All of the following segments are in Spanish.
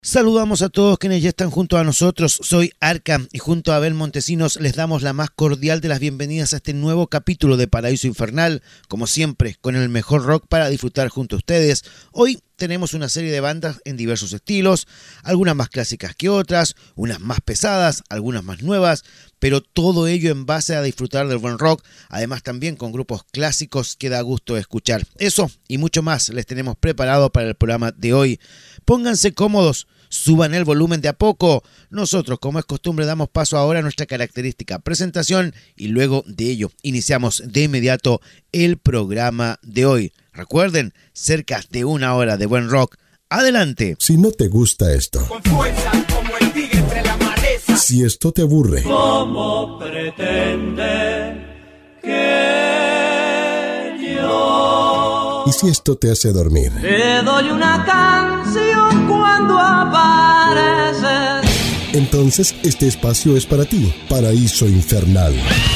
Saludamos a todos quienes ya están junto a nosotros. Soy Arca y junto a Abel Montesinos les damos la más cordial de las bienvenidas a este nuevo capítulo de Paraíso Infernal, como siempre, con el mejor rock para disfrutar junto a ustedes. Hoy tenemos una serie de bandas en diversos estilos, algunas más clásicas que otras, unas más pesadas, algunas más nuevas, pero todo ello en base a disfrutar del buen rock, además también con grupos clásicos que da gusto escuchar. Eso y mucho más les tenemos preparado para el programa de hoy. Pónganse cómodos, suban el volumen de a poco. Nosotros, como es costumbre, damos paso ahora a nuestra característica presentación y luego de ello iniciamos de inmediato el programa de hoy. Recuerden, cerca de una hora de buen rock. ¡Adelante! Si no te gusta esto, con fuerza como el tigre entre la maleza. Si esto te aburre, ¿Cómo pretende que yo? y si esto te hace dormir, Te doy una canción cuando apareces. entonces este espacio es para ti. Paraíso Infernal.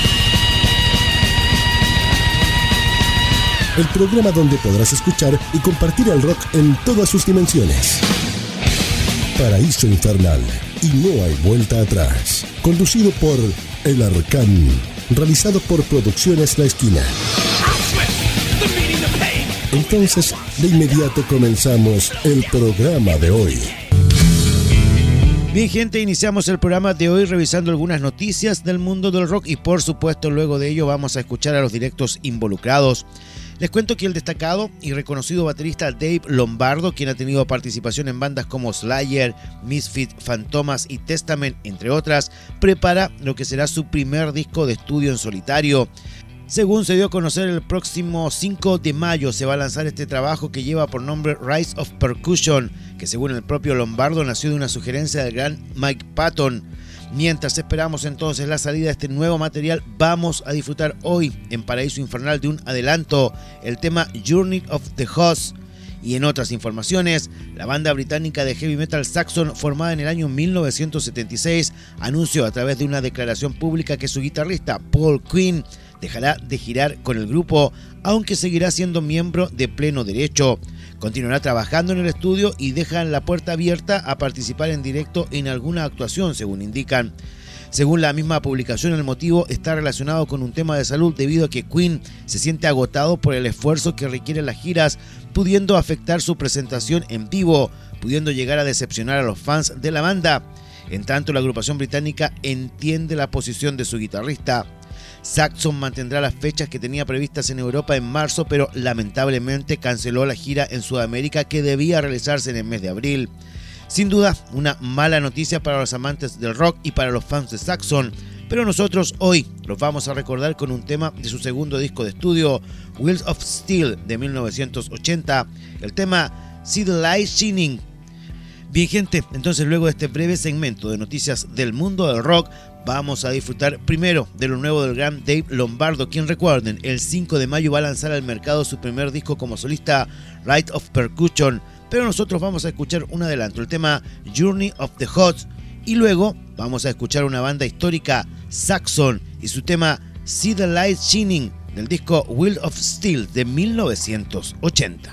El programa donde podrás escuchar y compartir el rock en todas sus dimensiones. Paraíso Infernal, y no hay vuelta atrás. Conducido por El Arcán. Realizado por Producciones La Esquina. Entonces, de inmediato comenzamos el programa de hoy. Bien, gente, iniciamos el programa de hoy revisando algunas noticias del mundo del rock y por supuesto luego de ello vamos a escuchar a los directos involucrados. Les cuento que el destacado y reconocido baterista Dave Lombardo, quien ha tenido participación en bandas como Slayer, Misfits, Fantomas y Testament, entre otras, prepara lo que será su primer disco de estudio en solitario. Según se dio a conocer, el próximo 5 de mayo se va a lanzar este trabajo que lleva por nombre Rise of Percussion, que según el propio Lombardo nació de una sugerencia del gran Mike Patton. Mientras esperamos entonces la salida de este nuevo material, vamos a disfrutar hoy en Paraíso Infernal de un adelanto, el tema Journey of the Host. Y en otras informaciones, la banda británica de heavy metal Saxon, formada en el año 1976, anunció a través de una declaración pública que su guitarrista Paul Quinn dejará de girar con el grupo, aunque seguirá siendo miembro de pleno derecho. Continuará trabajando en el estudio y dejan la puerta abierta a participar en directo en alguna actuación, según indican. Según la misma publicación, el motivo está relacionado con un tema de salud debido a que Quinn se siente agotado por el esfuerzo que requieren las giras, pudiendo afectar su presentación en vivo, pudiendo llegar a decepcionar a los fans de la banda. En tanto, la agrupación británica entiende la posición de su guitarrista. Saxon mantendrá las fechas que tenía previstas en Europa en marzo, pero lamentablemente canceló la gira en Sudamérica que debía realizarse en el mes de abril. Sin duda, una mala noticia para los amantes del rock y para los fans de Saxon, pero nosotros hoy los vamos a recordar con un tema de su segundo disco de estudio, Wheels of Steel, de 1980, el tema See the Light Shining. Bien, gente, entonces luego de este breve segmento de noticias del mundo del rock, vamos a disfrutar primero de lo nuevo del gran Dave Lombardo, quien, recuerden, el 5 de mayo va a lanzar al mercado su primer disco como solista, Rise of Percussion, pero nosotros vamos a escuchar un adelanto, el tema Journey of the Host, y luego vamos a escuchar una banda histórica, Saxon, y su tema See the Light Shining, del disco Wheels of Steel de 1980.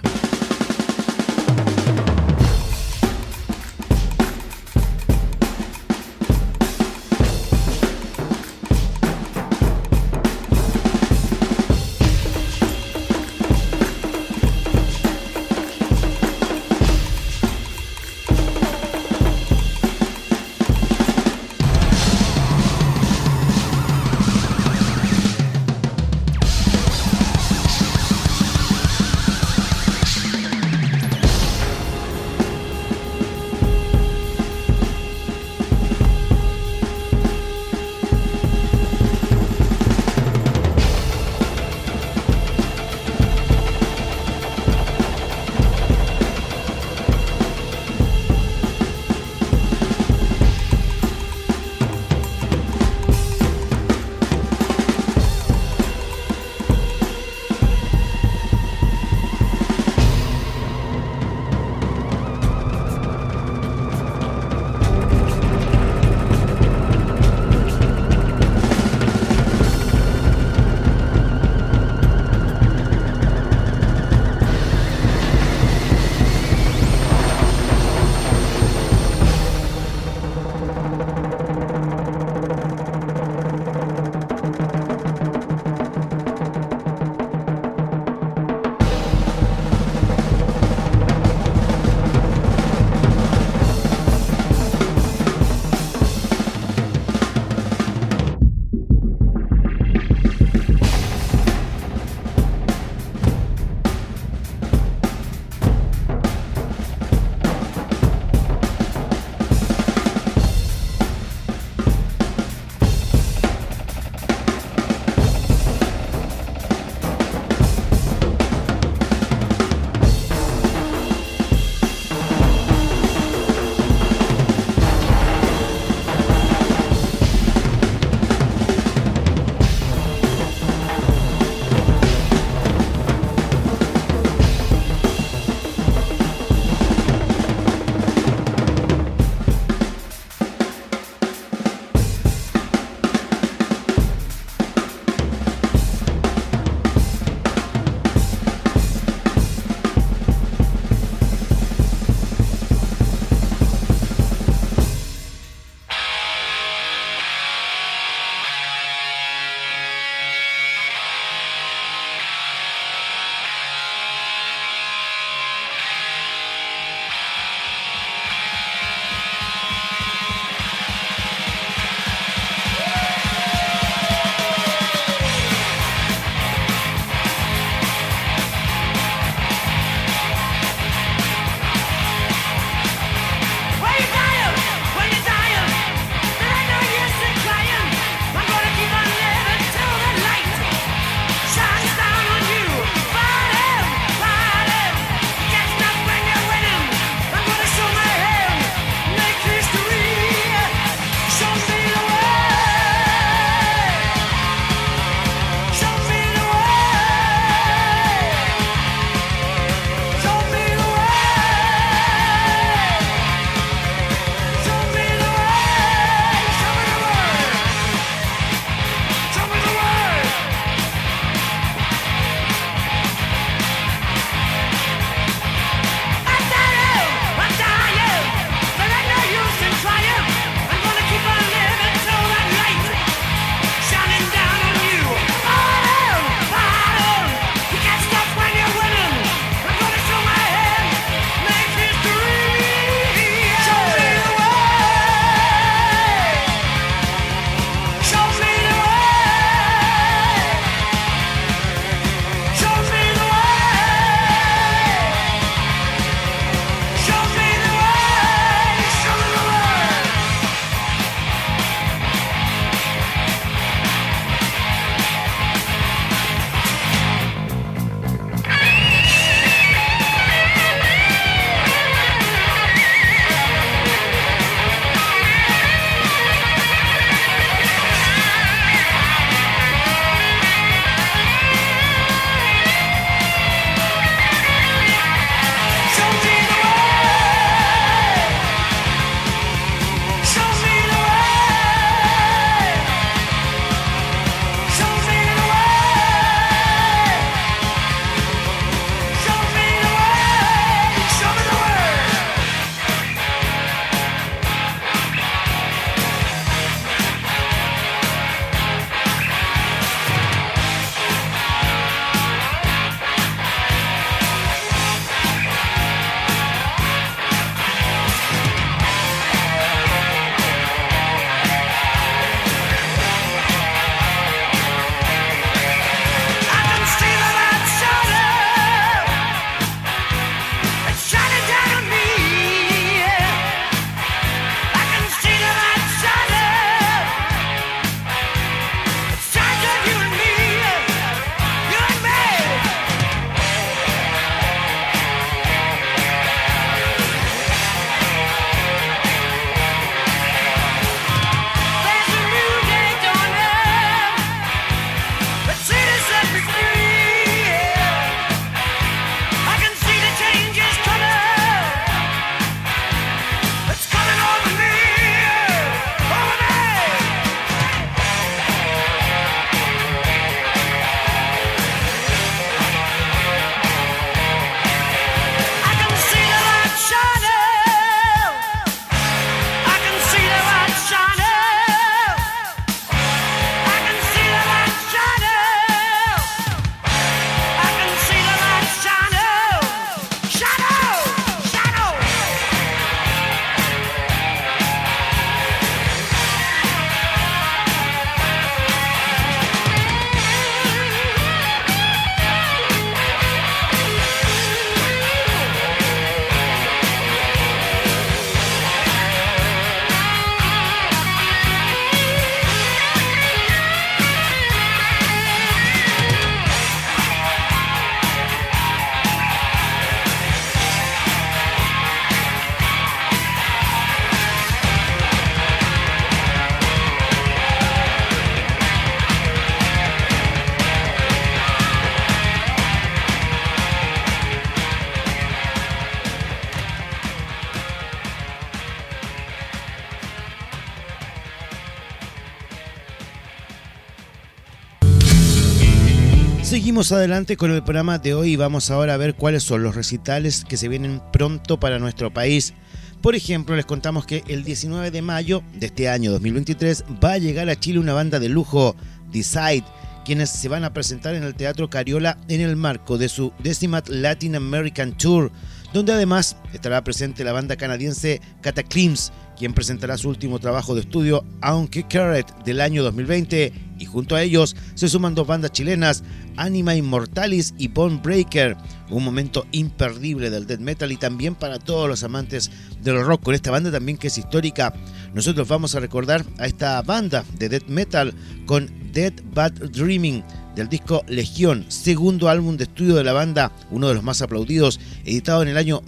Seguimos adelante con el programa de hoy y vamos ahora a ver cuáles son los recitales que se vienen pronto para nuestro país. Por ejemplo, les contamos que el 19 de mayo de este año 2023 va a llegar a Chile una banda de lujo, Decide, quienes se van a presentar en el Teatro Cariola en el marco de su 10th Latin American Tour, donde además estará presente la banda canadiense Cataclysms, quien presentará su último trabajo de estudio, Aunque Carret, del año 2020, y junto a ellos se suman dos bandas chilenas, Anima Immortalis y Bone Breaker, un momento imperdible del death metal y también para todos los amantes del rock, con esta banda también que es histórica. Nosotros vamos a recordar a esta banda de death metal con Dead Bad Dreaming, del disco Legión, segundo álbum de estudio de la banda, uno de los más aplaudidos, editado en el año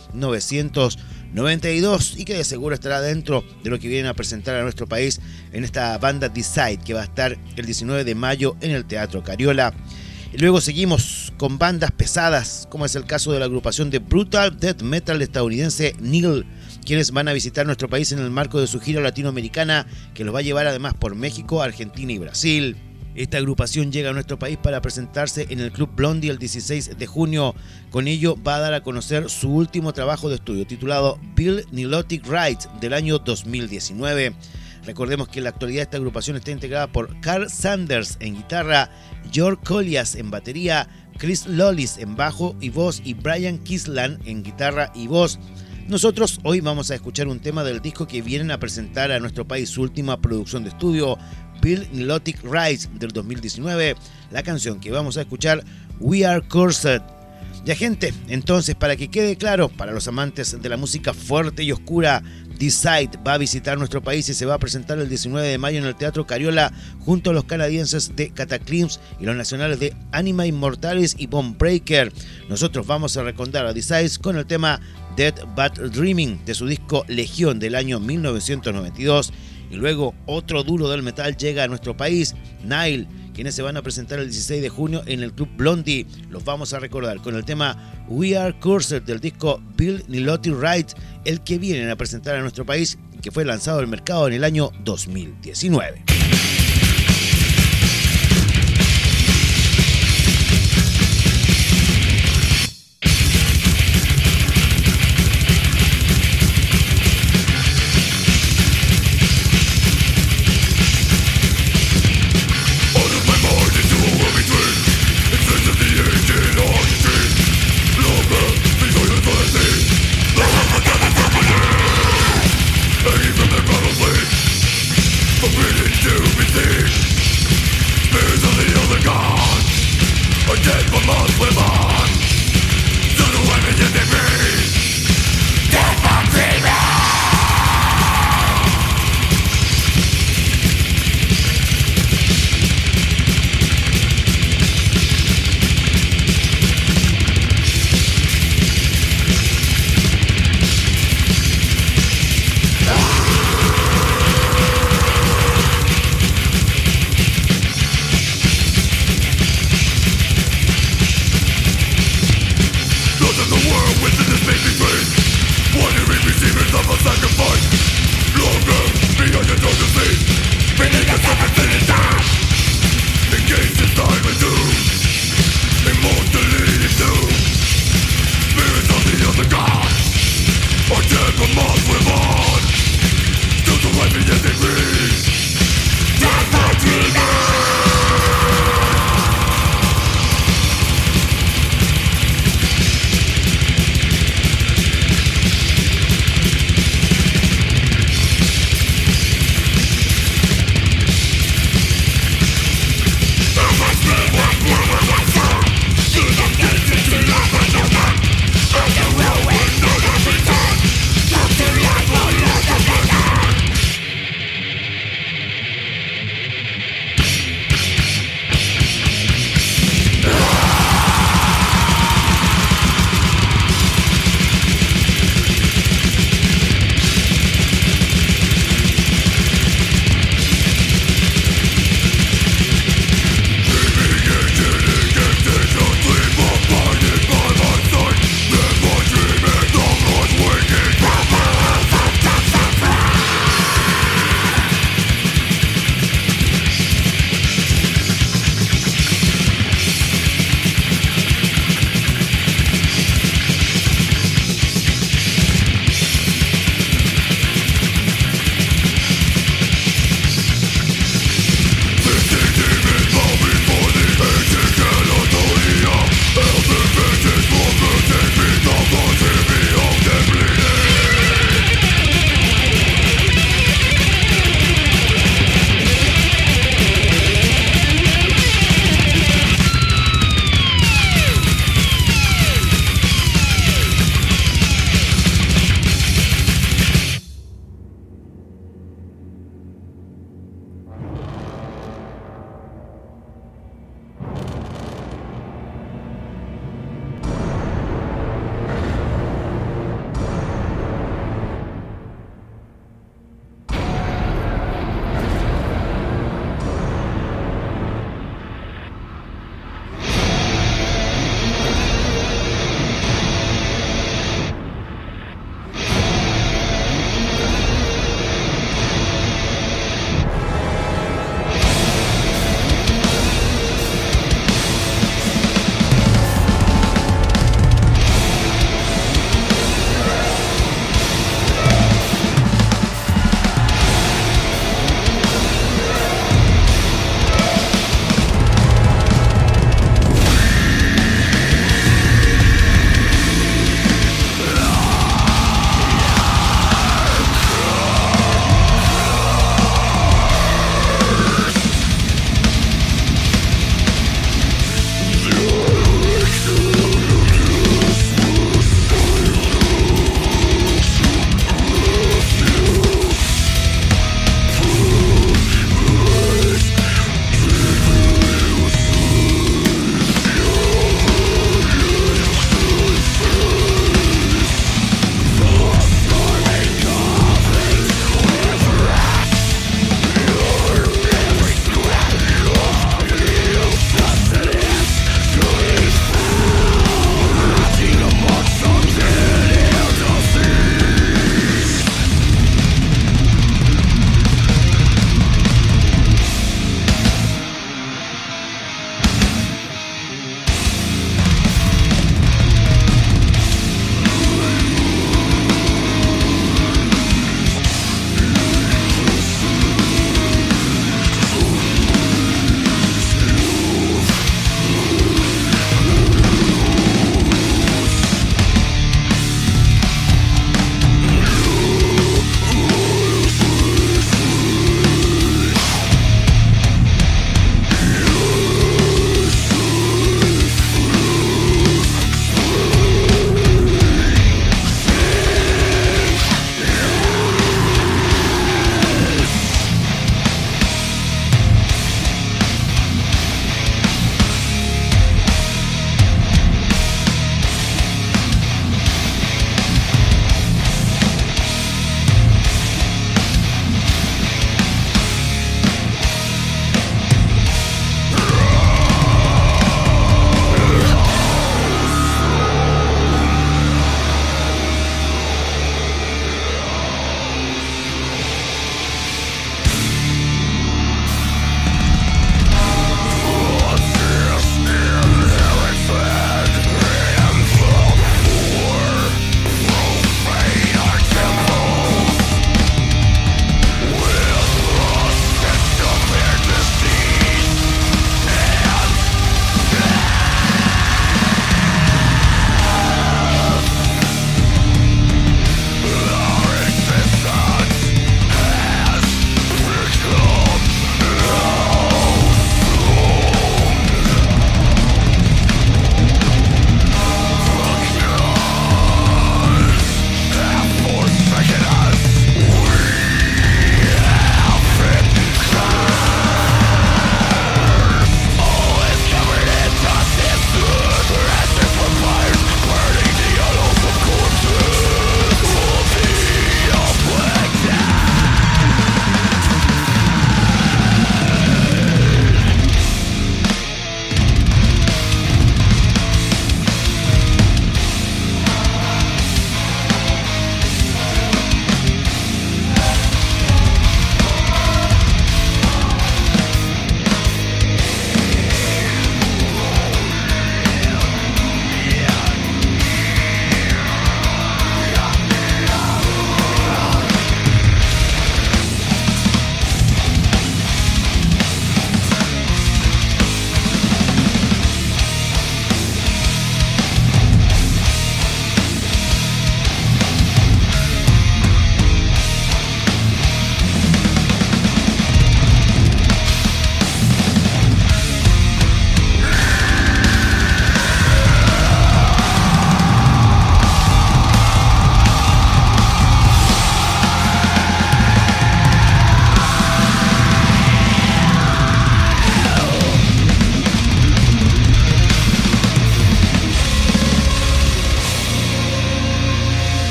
1992 y que de seguro estará dentro de lo que vienen a presentar a nuestro país en esta banda Decide, que va a estar el 19 de mayo en el Teatro Cariola. Y luego seguimos con bandas pesadas, como es el caso de la agrupación de brutal death metal estadounidense Nihil, quienes van a visitar nuestro país en el marco de su gira latinoamericana, que los va a llevar además por México, Argentina y Brasil. Esta agrupación llega a nuestro país para presentarse en el Club Blondie el 16 de junio. Con ello va a dar a conocer su último trabajo de estudio, titulado Bill Nilotic Ride, del año 2019. Recordemos que en la actualidad esta agrupación está integrada por Carl Sanders en guitarra, George Collias en batería, Chris Lollis en bajo y voz y Brian Kislan en guitarra y voz. Nosotros hoy vamos a escuchar un tema del disco que vienen a presentar a nuestro país, su última producción de estudio, Bill Nilotic Rise, del 2019. La canción que vamos a escuchar, We Are Cursed. Ya, gente, entonces, para que quede claro, para los amantes de la música fuerte y oscura, Decide va a visitar nuestro país y se va a presentar el 19 de mayo en el Teatro Cariola junto a los canadienses de Cataclysms y los nacionales de Anima Immortalis y Bone Breaker. Nosotros vamos a recordar a Decide con el tema Dead Bad Dreaming de su disco Legión del año 1992. Y luego otro duro del metal llega a nuestro país, Nihil, quienes se van a presentar el 16 de junio en el Club Blondie. Los vamos a recordar con el tema We Are Cursed del disco Bill Nilotic Ride, el que vienen a presentar a nuestro país, que fue lanzado al mercado en el año 2019. Forbidden to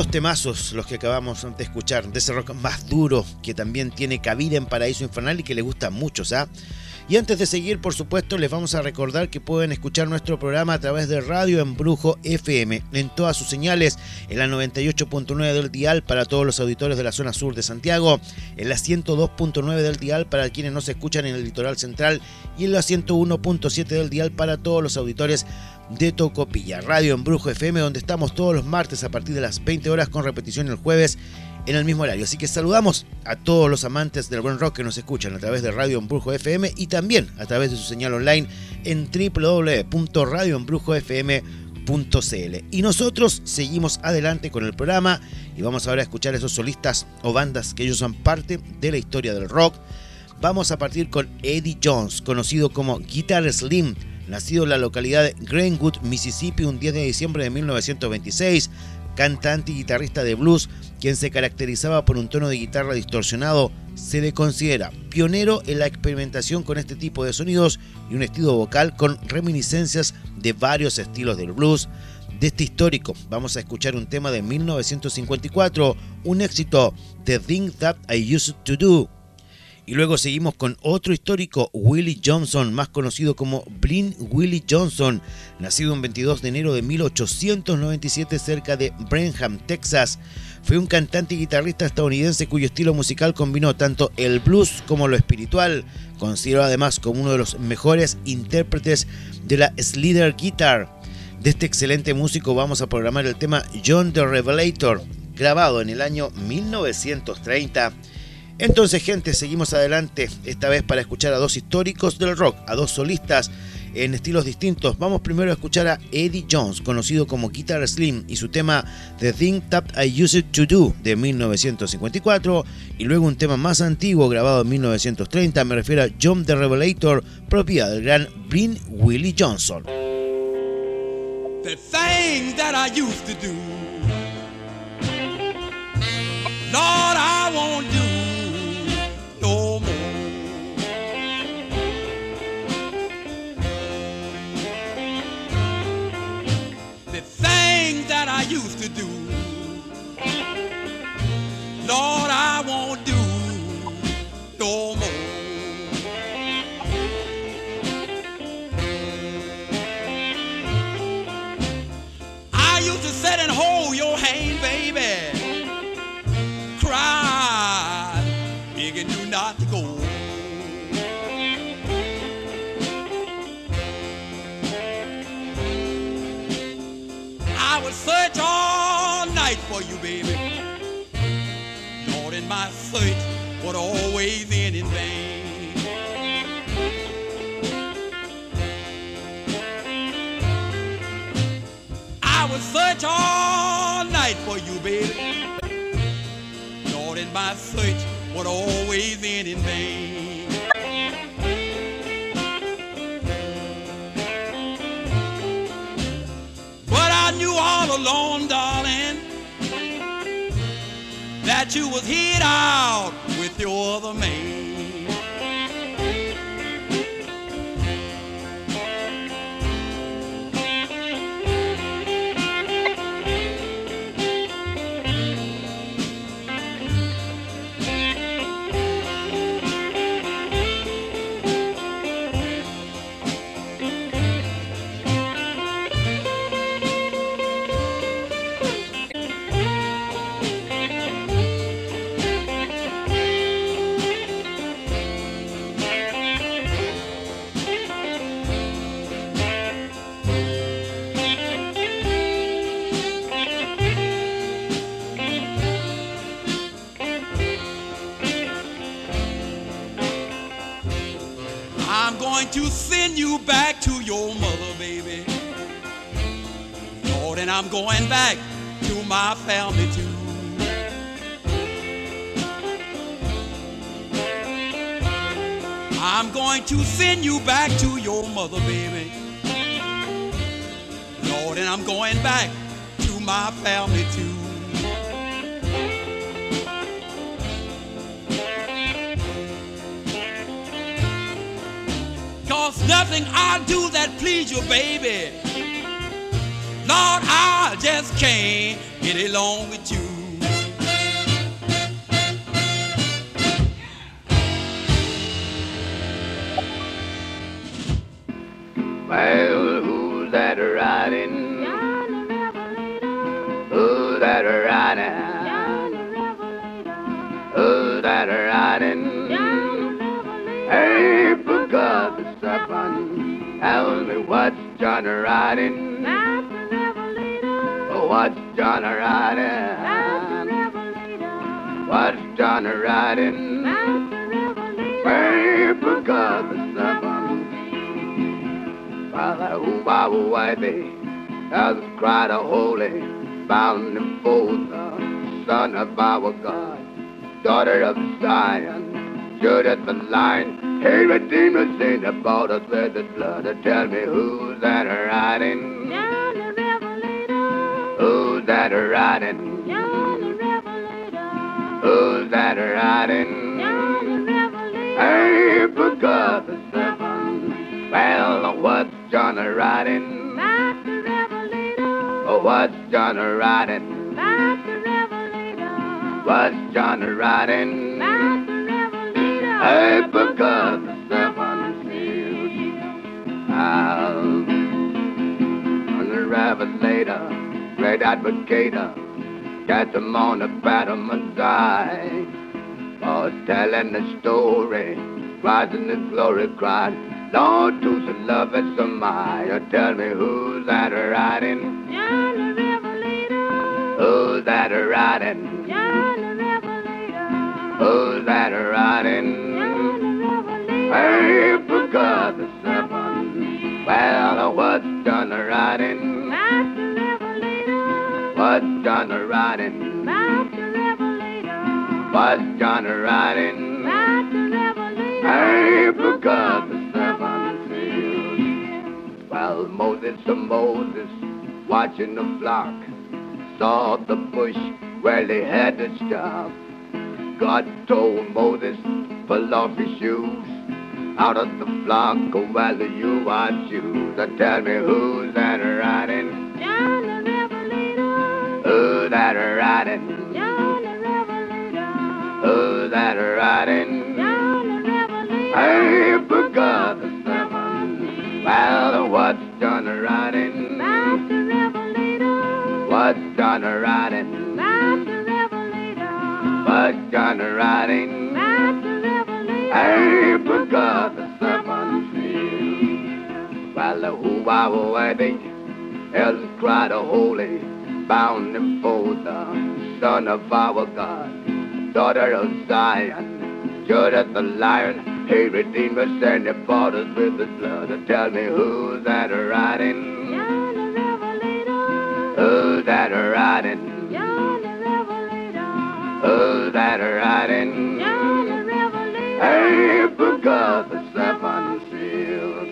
Tremendos temazos los que acabamos de escuchar, de ese rock más duro que también tiene cabida en Paraíso Infernal y que le gusta a muchos, ¿ah? Y antes de seguir, por supuesto, les vamos a recordar que pueden escuchar nuestro programa a través de Radio Embrujo FM en todas sus señales, en la 98.9 del dial para todos los auditores de la zona sur de Santiago, en la 102.9 del dial para quienes nos escuchan en el litoral central y en la 101.7 del dial para todos los auditores de Tocopilla. Radio Embrujo FM, donde estamos todos los martes a partir de las 20 horas con repetición el jueves en el mismo horario. Así que saludamos a todos los amantes del buen rock que nos escuchan a través de Radio Embrujo FM y también a través de su señal online en www.radioembrujofm.cl. Y nosotros seguimos adelante con el programa y vamos ahora a escuchar a esos solistas o bandas que ellos son parte de la historia del rock. Vamos a partir con Eddie Jones, conocido como Guitar Slim, nacido en la localidad de Greenwood, Mississippi, un 10 de diciembre de 1926, cantante y guitarrista de blues, quien se caracterizaba por un tono de guitarra distorsionado. Se le considera pionero en la experimentación con este tipo de sonidos y un estilo vocal con reminiscencias de varios estilos del blues. De este histórico vamos a escuchar un tema de 1954, un éxito, The Thing That I Used to Do. Y luego seguimos con otro histórico, Willie Johnson, más conocido como Blind Willie Johnson, nacido un 22 de enero de 1897 cerca de Brenham, Texas. Fue un cantante y guitarrista estadounidense cuyo estilo musical combinó tanto el blues como lo espiritual. Considerado además como uno de los mejores intérpretes de la Slide Guitar. De este excelente músico vamos a programar el tema John the Revelator, grabado en el año 1930. Entonces, gente, seguimos adelante, esta vez para escuchar a dos históricos del rock, a dos solistas en estilos distintos. Vamos primero a escuchar a Eddie Jones, conocido como Guitar Slim, y su tema The Thing That I Used to Do de 1954, y luego un tema más antiguo grabado en 1930, me refiero a John the Revelator, propiedad del gran Blind Willie Johnson. The things that I used to do, Lord, I won't do no more. The things that I used to do, Lord, I won't do no more. I used to sit and hold your hand, baby, cry, begging you not to go. I would search all night for you, baby. Lord, and my search would always end in vain. I would search all night for you, baby. Lord, and my search would always end in vain. But I knew all along, darling, that you was hid out with your other man. To send you back to your mother, baby. Lord, and I'm going back to my family too. I'm going to send you back to your mother, baby. Lord, and I'm going back to my family too. Cause nothing I do that please you, baby, Lord, I just can't get along with you. Well, who's that riding? Who's that riding? Who's that riding? Hey, forgot the seven. Tell me what's John riding? What's John riding? What's John riding? Hey, forgot the seven. Who I will white thee, as cried a holy, bound and fold, the son of our God, daughter of Zion, Judith the Lion, hey, redeemed us in the bought us with his blood. Tell me who's that riding? Who's that riding? Who's that riding? Hey, forgot the seven. Well, what's John riding? What's John riding? What's John riding? Hey, forgot the seven seals. I'm the revelator, great advocator, got them on the battle Messiah. Oh, telling the story, rising the glory cried. Lord, to the love and some Maya. Tell me who's that riding? Who's that riding? Who's that riding? Hey, forgot the seven. Well, what's done riding? What's done riding? What's done riding? Hey, forgot the seven seals. Well, Moses, watching the flock, saw the bush where they had to stop. God told Moses, pull off his shoes, out of the flock, well, you are choose. Tell me who's that riding? John the Revelator. Who's that riding? John the Revelator. Who's that riding? I forgot the seven. Well, what's John riding? Master Revelator. What's John riding? Master Revelator. What's John riding? Master Revelator. I forgot the seven seals. Well, who I will waiting? Elders cried a holy, bound and fold, the son of our God, daughter of Zion, Judith the Lion. He redeemed us and he bought us with his blood. Tell me who's that riding? John the Revelator. Who's that riding? John the Revelator. Who's that riding? John the Revelator. Hey, forgot the seven seals.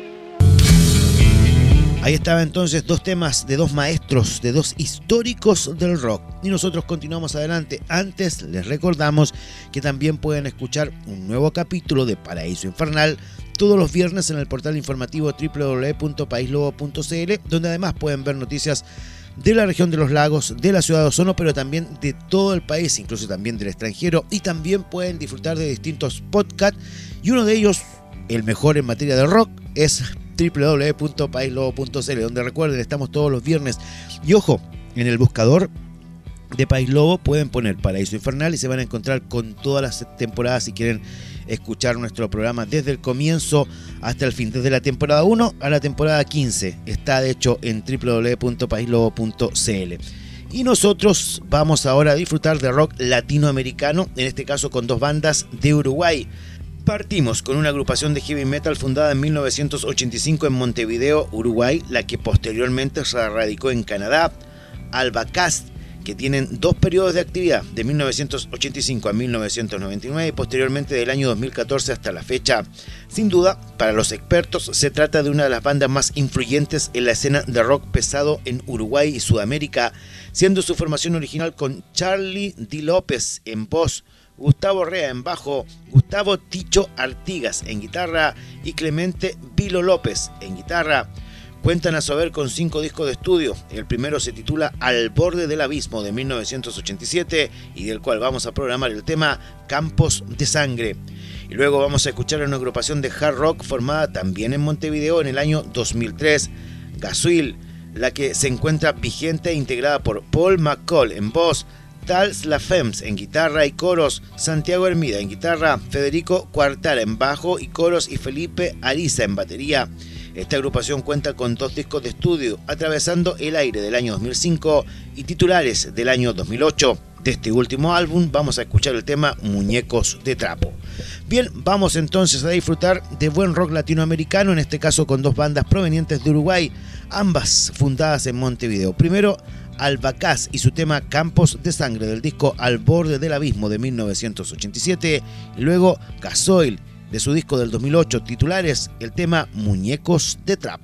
Ahí estaba entonces dos temas de dos maestros, de dos históricos del rock. Y nosotros continuamos adelante. Antes les recordamos que también pueden escuchar un nuevo capítulo de Paraíso Infernal todos los viernes en el portal informativo www.paislobo.cl, donde además pueden ver noticias de la región de los lagos, de la ciudad de Osorno, pero también de todo el país, incluso también del extranjero. Y también pueden disfrutar de distintos podcasts, y uno de ellos, el mejor en materia de rock, es www.paislobo.cl, donde recuerden, estamos todos los viernes. Y ojo, en el buscador de País Lobo pueden poner Paraíso Infernal y se van a encontrar con todas las temporadas si quieren escuchar nuestro programa desde el comienzo hasta el fin, desde la temporada 1 a la temporada 15. Está de hecho en www.paislobo.cl. Y nosotros vamos ahora a disfrutar de rock latinoamericano, en este caso con dos bandas de Uruguay. Partimos con una agrupación de heavy metal fundada en 1985 en Montevideo, Uruguay, la que posteriormente se radicó en Canadá, Albacast, que tienen dos periodos de actividad, de 1985 a 1999 y posteriormente del año 2014 hasta la fecha. Sin duda, para los expertos, se trata de una de las bandas más influyentes en la escena de rock pesado en Uruguay y Sudamérica, siendo su formación original con Charlie Di López en voz, Gustavo Rea en bajo, Gustavo Ticho Artigas en guitarra y Clemente Vilo López en guitarra, Cuentan a su haber con 5 discos de estudio. El primero se titula Al borde del abismo, de 1987, y del cual vamos a programar el tema Campos de Sangre. Y luego vamos a escuchar a una agrupación de hard rock formada también en Montevideo en el año 2003, Gasoil, la que se encuentra vigente e integrada por Paul McCall en voz, Tals Lafems en guitarra y coros, Santiago Hermida en guitarra, Federico Cuartara en bajo y coros y Felipe Ariza en batería. Esta agrupación cuenta con 2 discos de estudio, Atravesando el aire del año 2005 y Titulares del año 2008. De este último álbum vamos a escuchar el tema Muñecos de Trapo. Bien, vamos entonces a disfrutar de buen rock latinoamericano, en este caso con 2 bandas provenientes de Uruguay, ambas fundadas en Montevideo. Primero, Albacaz y su tema Campos de Sangre del disco Al borde del abismo de 1987, y luego Gasoil de su disco del 2008, Titulares, el tema Muñecos de Trapo.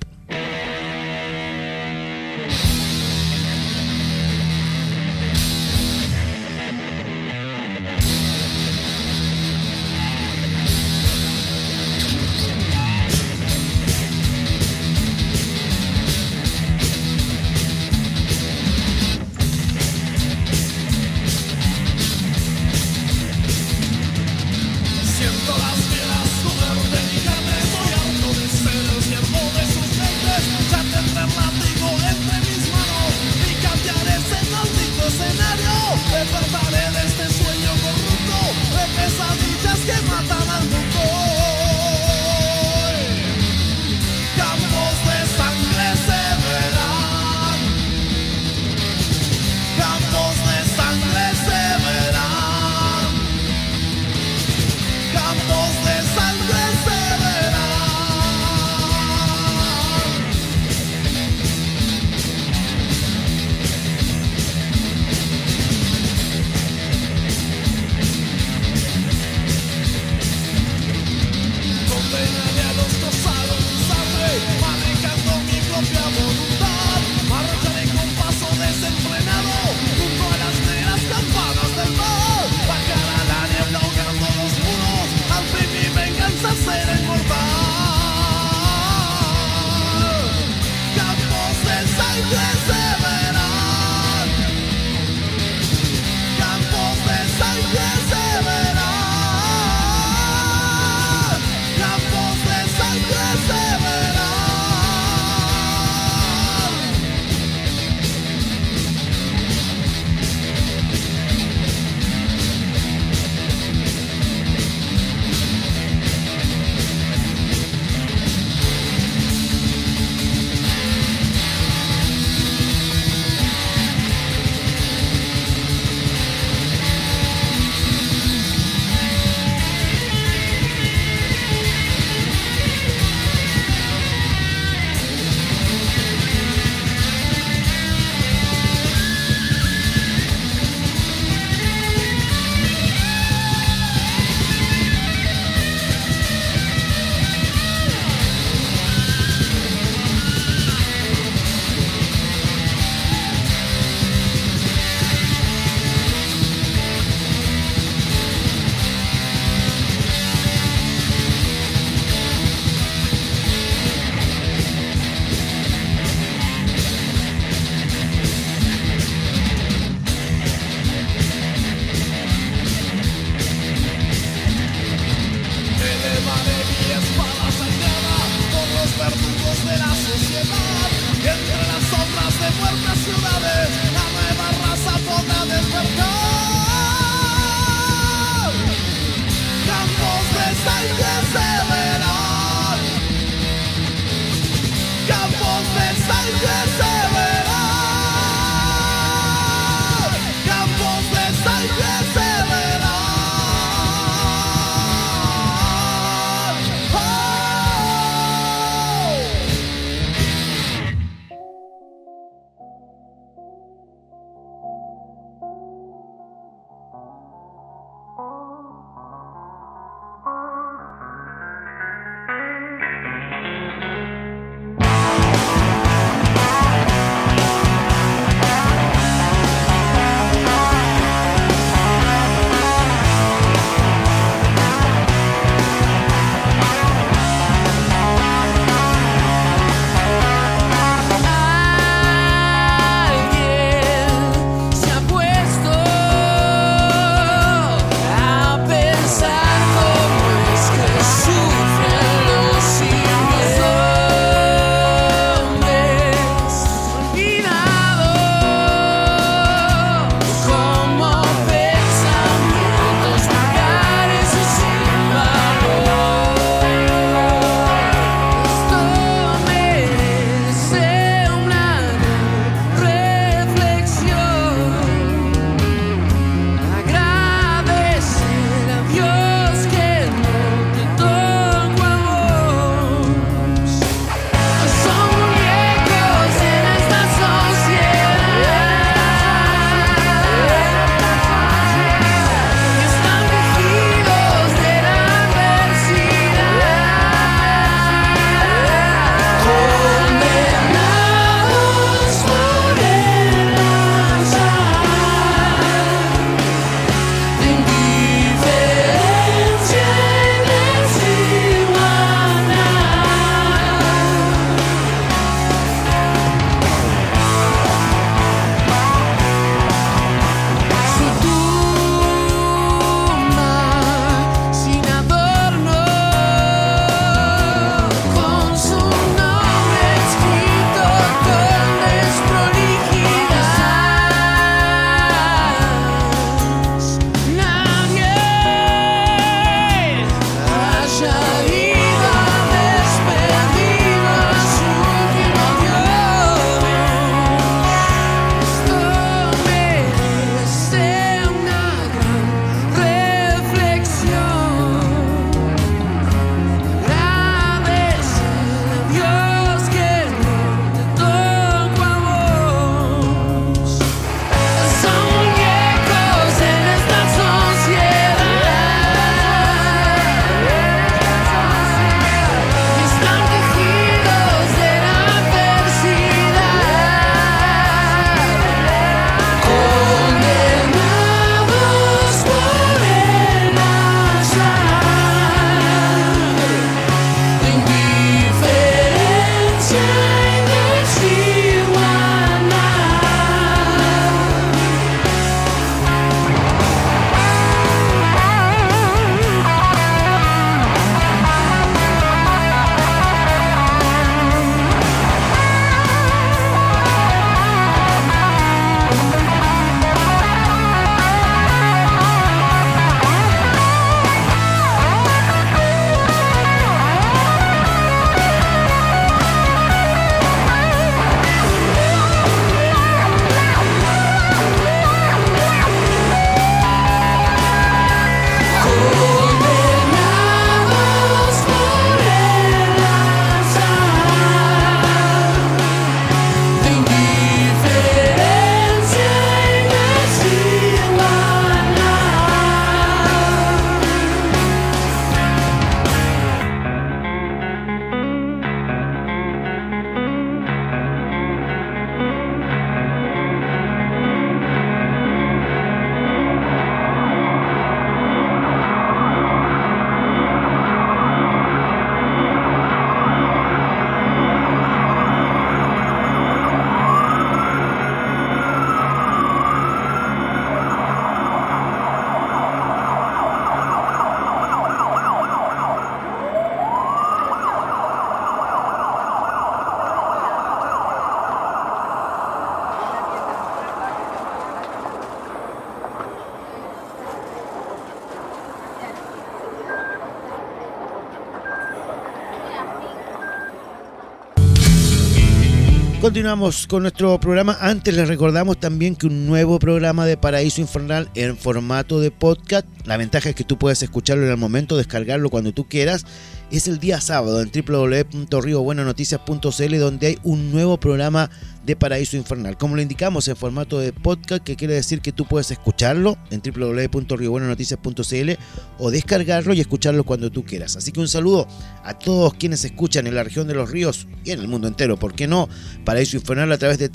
Continuamos con nuestro programa. Antes les recordamos también que un nuevo programa de Paraíso Infernal en formato de podcast. La ventaja es que tú puedes escucharlo en el momento, descargarlo cuando tú quieras. Es el día sábado en www.riobuenanoticias.cl, donde hay un nuevo programa de Paraíso Infernal. Como lo indicamos, en formato de podcast, que quiere decir que tú puedes escucharlo en www.riobuenanoticias.cl o descargarlo y escucharlo cuando tú quieras. Así que un saludo a todos quienes escuchan en la región de Los Ríos y en el mundo entero, ¿por qué no? Paraíso Infernal a través de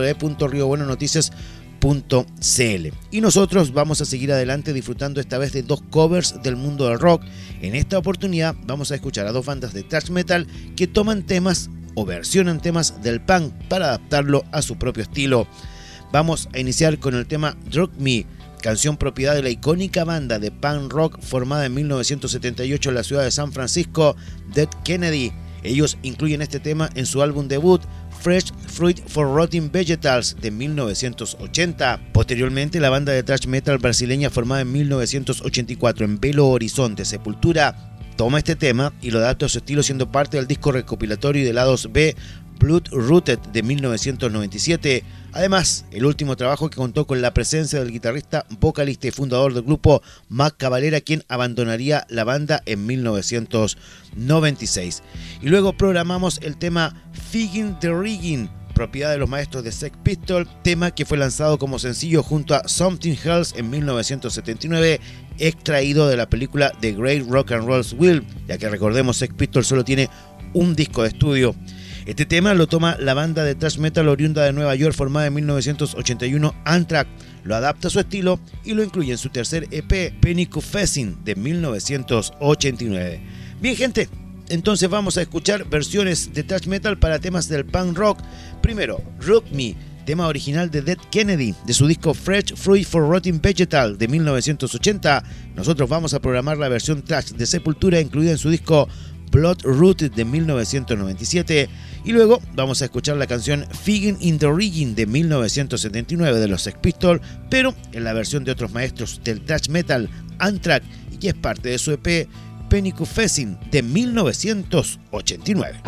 www.riobuenanoticias.cl. Y nosotros vamos a seguir adelante disfrutando esta vez de dos covers del mundo del rock. En esta oportunidad vamos a escuchar a dos bandas de thrash metal que toman temas o versionan temas del punk para adaptarlo a su propio estilo. Vamos a iniciar con el tema Drug Me, canción propiedad de la icónica banda de punk rock formada en 1978 en la ciudad de San Francisco, Dead Kennedy. Ellos incluyen este tema en su álbum debut Fresh Fruit for Rotting Vegetals de 1980. Posteriormente, la banda de thrash metal brasileña formada en 1984 en Belo Horizonte, Sepultura, toma este tema y lo adapta a su estilo, siendo parte del disco recopilatorio de lados B Blood Rooted de 1997. Además, el último trabajo que contó con la presencia del guitarrista, vocalista y fundador del grupo Mac Cavalera, quien abandonaría la banda en 1996. Y luego programamos el tema Figgin' the Riggin', propiedad de los maestros de Sex Pistols, tema que fue lanzado como sencillo junto a Something Else en 1979, extraído de la película The Great Rock and Roll's Will, ya que recordemos Sex Pistols solo tiene un disco de estudio. Este tema lo toma la banda de thrash metal oriunda de Nueva York formada en 1981, Anthrax, lo adapta a su estilo y lo incluye en su tercer EP, Penny Confessing, de 1989. Bien, gente, entonces vamos a escuchar versiones de thrash metal para temas del punk rock. Primero, Rock Me, tema original de Dead Kennedy, de su disco Fresh Fruit for Rotting Vegetal de 1980. Nosotros vamos a programar la versión thrash de Sepultura incluida en su disco Blood Rooted de 1997, y luego vamos a escuchar la canción Figgin' in the Riggin' de 1979 de los Sex Pistols, pero en la versión de otros maestros del thrash metal, Anthrax, y que es parte de su EP Penny Confessing de 1989.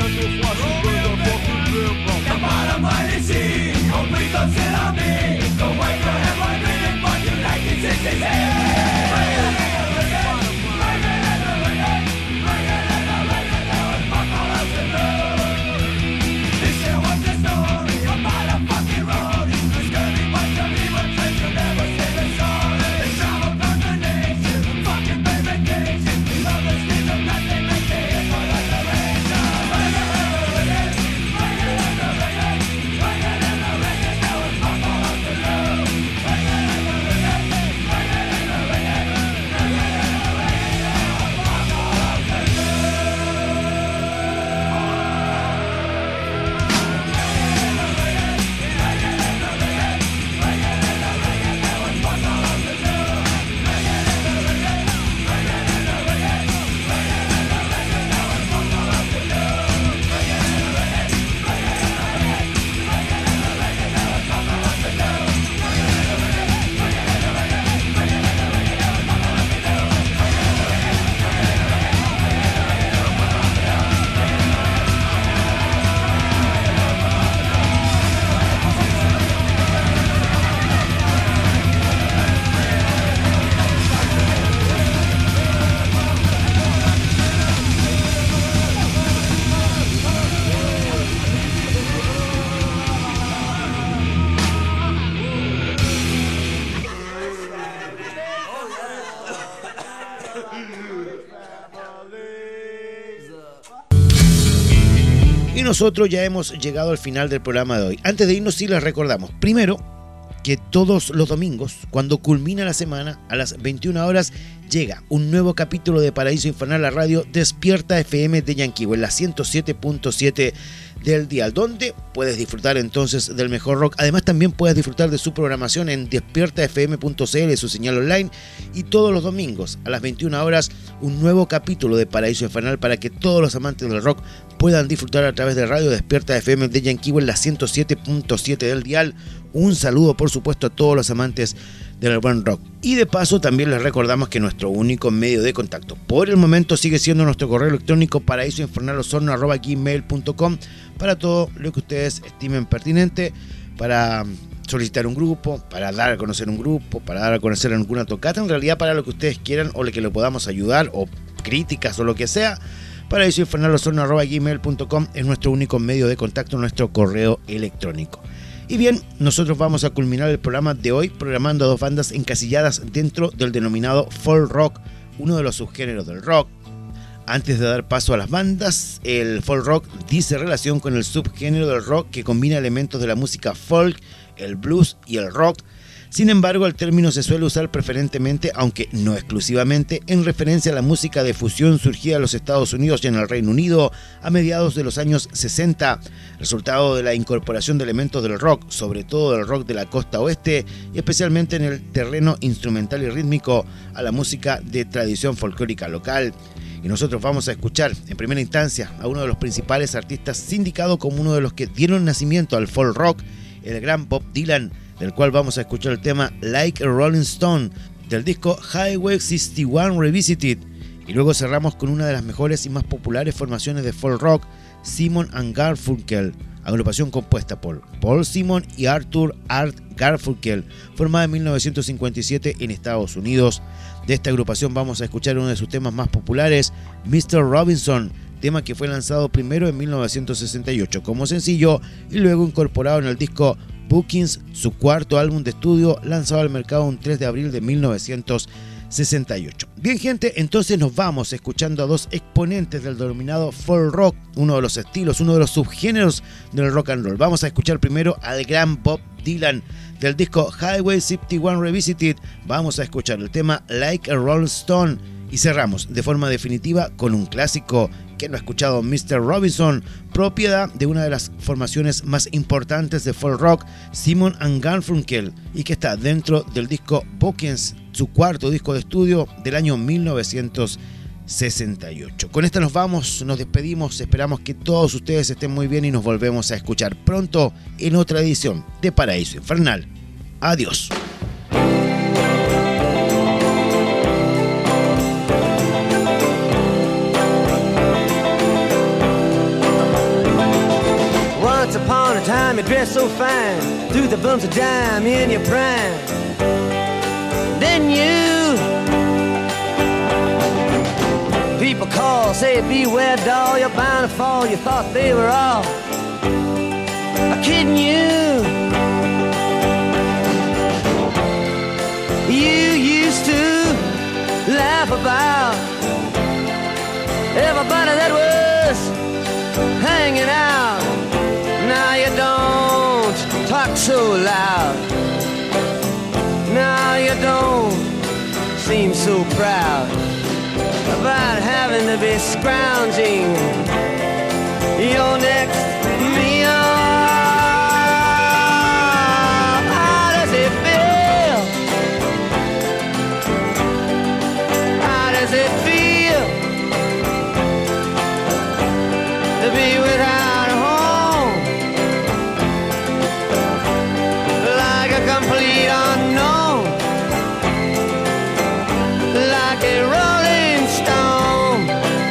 Y nosotros ya hemos llegado al final del programa de hoy. Antes de irnos, sí les recordamos, primero, que todos los domingos, cuando culmina la semana, a las 21 horas, llega un nuevo capítulo de Paraíso Infernal, la radio Despierta FM de Yanquihue, en la 107.7 del dial, donde puedes disfrutar entonces del mejor rock. Además, también puedes disfrutar de su programación en despiertafm.cl, su señal online, y todos los domingos a las 21 horas un nuevo capítulo de Paraíso Infernal para que todos los amantes del rock puedan disfrutar a través de radio Despierta FM de Yanquihue en la 107.7 del dial. Un saludo, por supuesto, a todos los amantes del buen rock. Y de paso también les recordamos que nuestro único medio de contacto por el momento sigue siendo nuestro correo electrónico paraísoinfernalosorno@gmail.com para todo lo que ustedes estimen pertinente, para solicitar un grupo, para dar a conocer un grupo, para dar a conocer alguna tocata, en realidad para lo que ustedes quieran o lo que le podamos ayudar, o críticas o lo que sea. Paraísoinfernalosorno@gmail.com es nuestro único medio de contacto, nuestro correo electrónico. Y bien, nosotros vamos a culminar el programa de hoy programando a dos bandas encasilladas dentro del denominado folk rock, uno de los subgéneros del rock. Antes de dar paso a las bandas, el folk rock dice relación con el subgénero del rock que combina elementos de la música folk, el blues y el rock. Sin embargo, el término se suele usar preferentemente, aunque no exclusivamente, en referencia a la música de fusión surgida en los Estados Unidos y en el Reino Unido a mediados de los años 60, resultado de la incorporación de elementos del rock, sobre todo del rock de la costa oeste, y especialmente en el terreno instrumental y rítmico, a la música de tradición folclórica local. Y nosotros vamos a escuchar en primera instancia a uno de los principales artistas sindicado como uno de los que dieron nacimiento al folk rock, el gran Bob Dylan, del cual vamos a escuchar el tema Like a Rolling Stone del disco Highway 61 Revisited, y luego cerramos con una de las mejores y más populares formaciones de folk rock, Simon and Garfunkel, agrupación compuesta por Paul Simon y Arthur Art Garfunkel, formada en 1957 en Estados Unidos. De esta agrupación vamos a escuchar uno de sus temas más populares, Mr. Robinson, tema que fue lanzado primero en 1968 como sencillo y luego incorporado en el disco Bookings, su cuarto álbum de estudio, lanzado al mercado un 3 de abril de 1968. Bien, gente, entonces nos vamos escuchando a dos exponentes del denominado folk rock, uno de los estilos, uno de los subgéneros del rock and roll. Vamos a escuchar primero al gran Bob Dylan del disco Highway 61 Revisited. Vamos a escuchar el tema Like a Rolling Stone y cerramos de forma definitiva con un clásico que no ha escuchado, Mr. Robinson, propiedad de una de las formaciones más importantes de folk rock, Simon and Garfunkel, y que está dentro del disco Bookings, su cuarto disco de estudio del año 1968. Con esta nos vamos, nos despedimos, esperamos que todos ustedes estén muy bien y nos volvemos a escuchar pronto en otra edición de Paraíso Infernal. Adiós. time you dress so fine, through the bumps of dime in your prime. Then you, people call, say beware doll, you're bound to fall. You thought they were all kidding you. You used to laugh about everybody that was hanging out. Now you don't talk so loud. Now you don't seem so proud about having to be scrounging your next meal. How does it feel? How does it feel to be without a home? Like a complete unknown, like a rolling stone.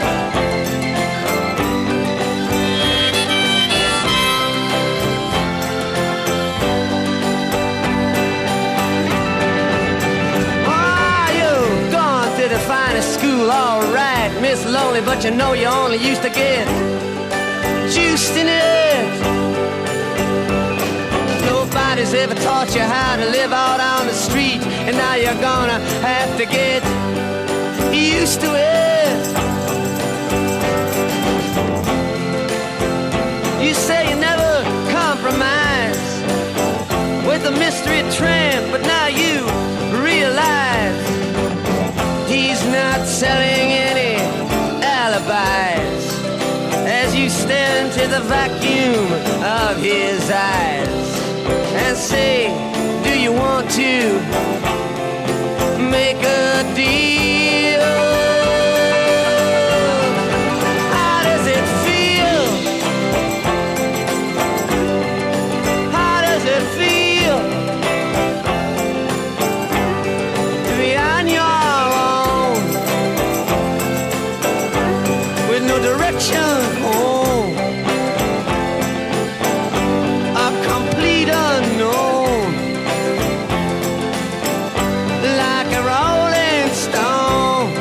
Oh, you've gone to the finest school, all right, Miss Lonely, but you know you only used to get juiced in it. Nobody's ever taught you how to live out on the street, and now you're gonna have to get used to it. You say you never compromise with a mystery tramp, but now you realize he's not selling any alibis as you stare into the vacuum of his eyes and say, do you want to make a deal? How does it feel? How does it feel to be on your own with no direction home? A complete unknown, like a rolling stone.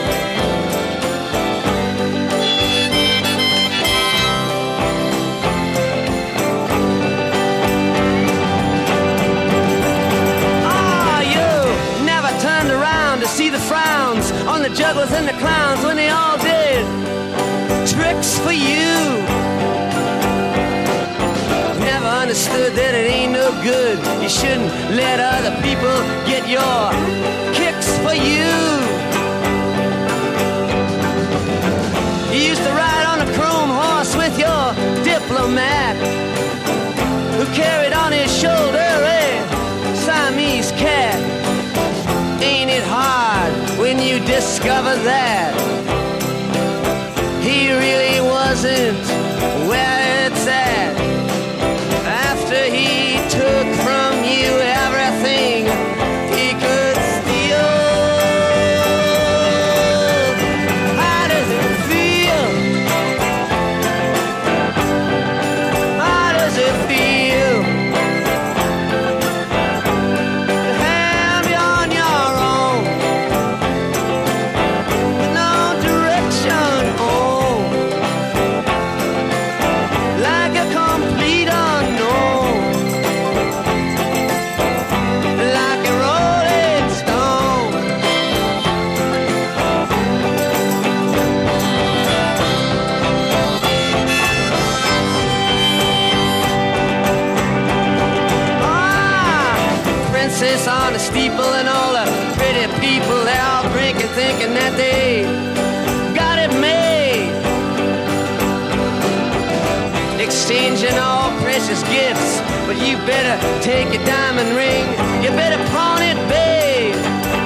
Oh, you never turned around to see the frowns on the jugglers and the clowns when they all did tricks for you. Never understood that it ain't no good. You shouldn't let other people get your kicks for you. You used to ride on a chrome horse with your diplomat, who carried on his shoulder a Siamese cat. Ain't it hard when you discover that he really wasn't where it's at? After he took from you everything he could steal. How does it feel? How does it feel to have you on your own with no direction home, like a complete unknown, like a rolling stone? Ah, princess on a steeple and all the pretty people, they're all drinking, thinking that they got it made, exchanging all precious gifts. But you better take your diamond ring, you better pawn it, babe.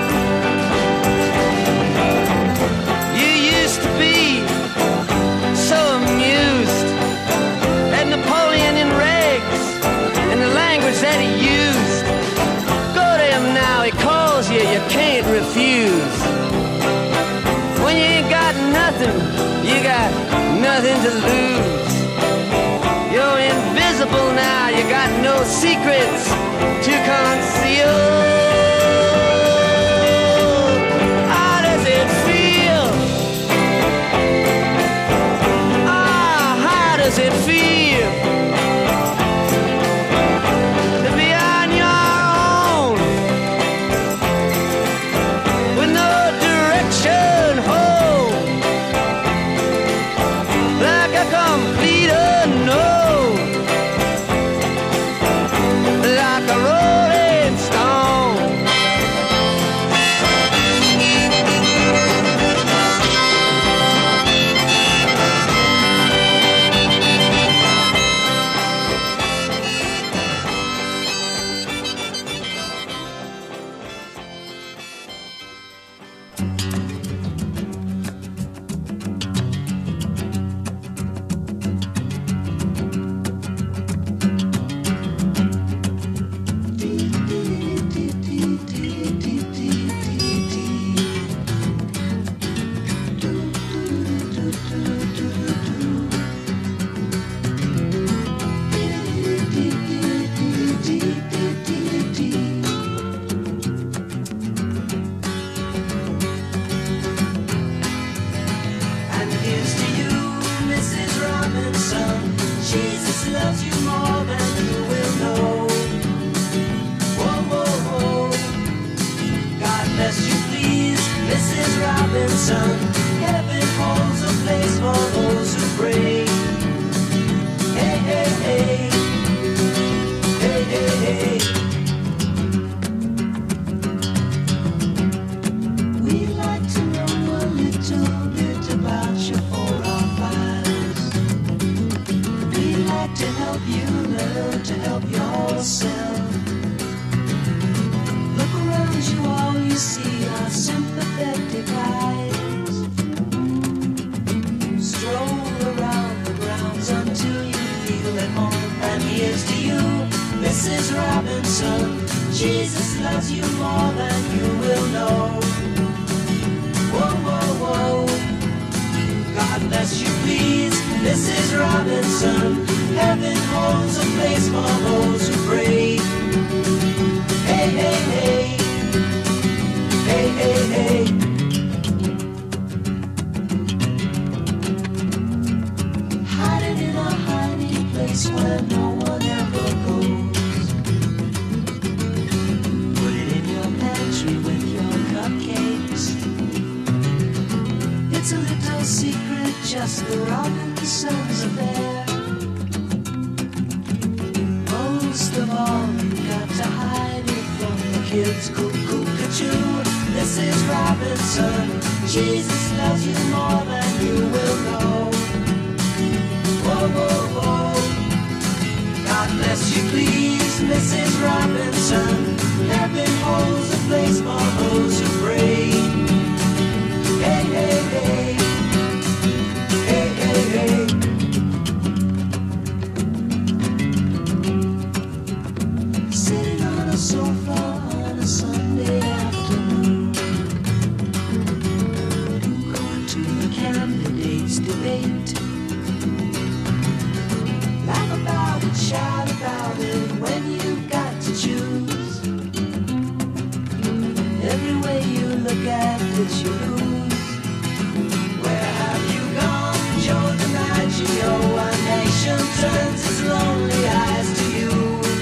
You used to be so amused at Napoleon in rags and the language that he used. Go to him now, he calls you, you can't refuse. When you ain't got nothing, you got nothing to lose. You're invincible. invisible now, you got no secrets to conceal. How does it feel? How does it feel to be on your own with no direction home, like a complete unknown, like a rolling stone? And here's to you, Mrs. Robinson. Jesus loves you more than you will know. Whoa, whoa, whoa. God bless you, please, Mrs. Robinson. Heaven holds a place for those who pray. Hey, hey, hey. Hey, hey, hey. We'd like to know a little bit about your forefathers. We'd like to help you learn to help yourself. Look around you, all you see are sympathetic eyes. Stroll around the grounds until you feel at home. And here's to you, Mrs. Robinson. Jesus loves you more than you will know. Whoa, whoa, whoa. God bless you, please, Mrs. Robinson. Heaven holds a place for those who pray. Hey, hey, hey. Hey, hey, hey. Hiding in a hiding place where no one ever goes. Put it in your pantry with your cupcakes. It's a little secret, just the Robinsons affair. Most of all, you got to hide it from the kids. Cuckoo-ca-choo, Mrs. Robinson. Jesus loves you more than you will know. Whoa, whoa, whoa. God bless you, please, Mrs. Robinson. Heaven holds a place for those who pray. Hey, hey, hey. Hey, hey, hey. Sitting on a sofa on a Sunday afternoon, going to the candidates' debate. Laugh about it, shout about it when you've got to choose. Every way you look at it, you lose. Where have you gone, Joe DiMaggio? A nation turns its lonely eyes to you.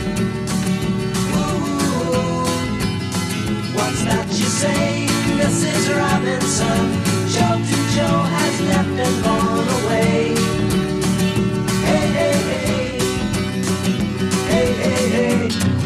Ooh, what's that you say, Mrs. Robinson? Joe has left and gone away. Hey, hey, hey. Hey, hey, hey.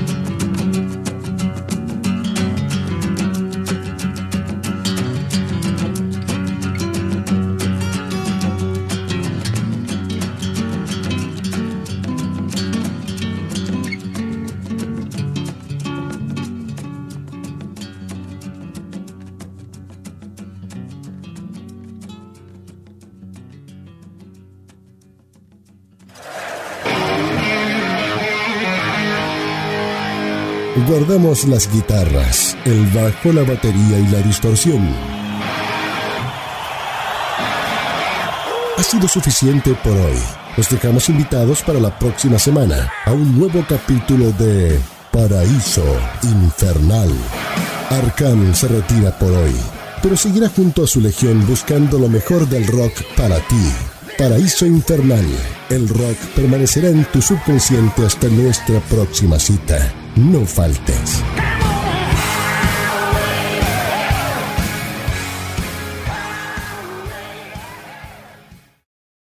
Guardamos las guitarras, el bajo, la batería y la distorsión. Ha sido suficiente por hoy. Los dejamos invitados para la próxima semana a un nuevo capítulo de Paraíso Infernal. Arkham se retira por hoy, pero seguirá junto a su legión buscando lo mejor del rock para ti. Paraíso Infernal. El rock permanecerá en tu subconsciente hasta nuestra próxima cita. No faltes.